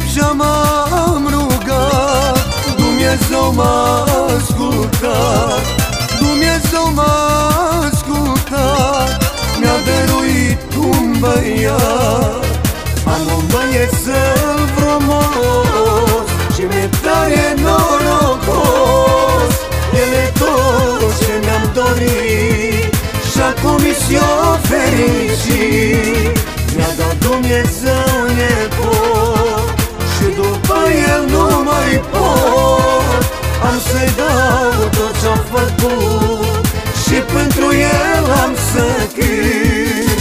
ce m-am rugat, Dumnezeu m-a ascultat. Dumnezeu m-a ascultat, mi-a dăruit un băiat. Am un băiețel frumos și mi-e tare norocos. El e tot ce mi-am dorit și acum i-o fericit. Mi-a dat Dumnezeu nepot și după el nu mai pot. Am să-i dau tot ce-am făcut și pentru el am să cânt.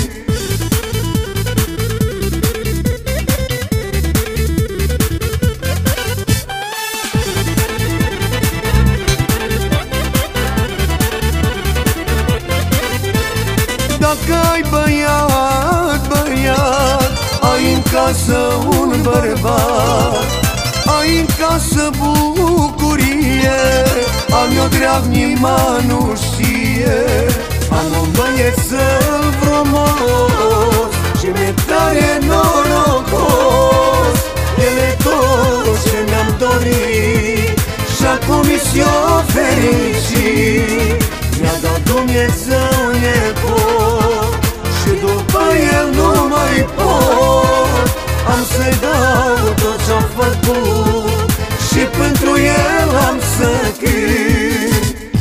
Dacă ai băiat, băiat, ai în casă un bărbat, ai în casă bucurie, am eu drept nima nu știe. Am un băiețel frumos și mi-e tare norocos. El e tot ce mi-am dorit și acum i-o fericit. Mi-a dat Dumnezeu nepot și după el nu mai pot. Am să-i dau tot ce-am făcut și pentru el am să cânt.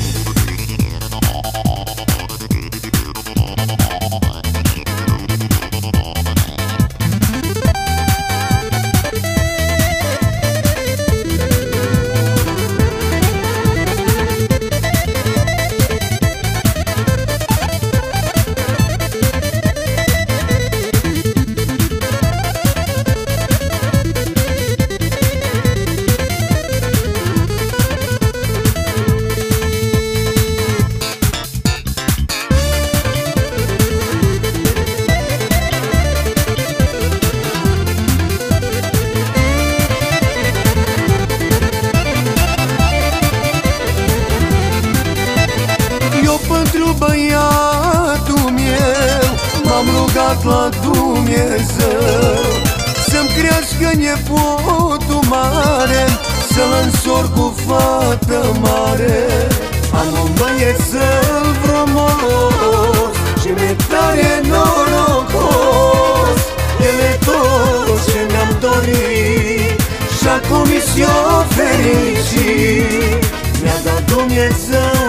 Pentru băiatul meu m-am rugat la Dumnezeu să-mi crească nepotul mare, să-l însor cu fată mare. Am un băiețel frumos și mi-e tare norocos. El e tot ce mi-am dorit și acum i-o fericit. Mi-a dat Dumnezeu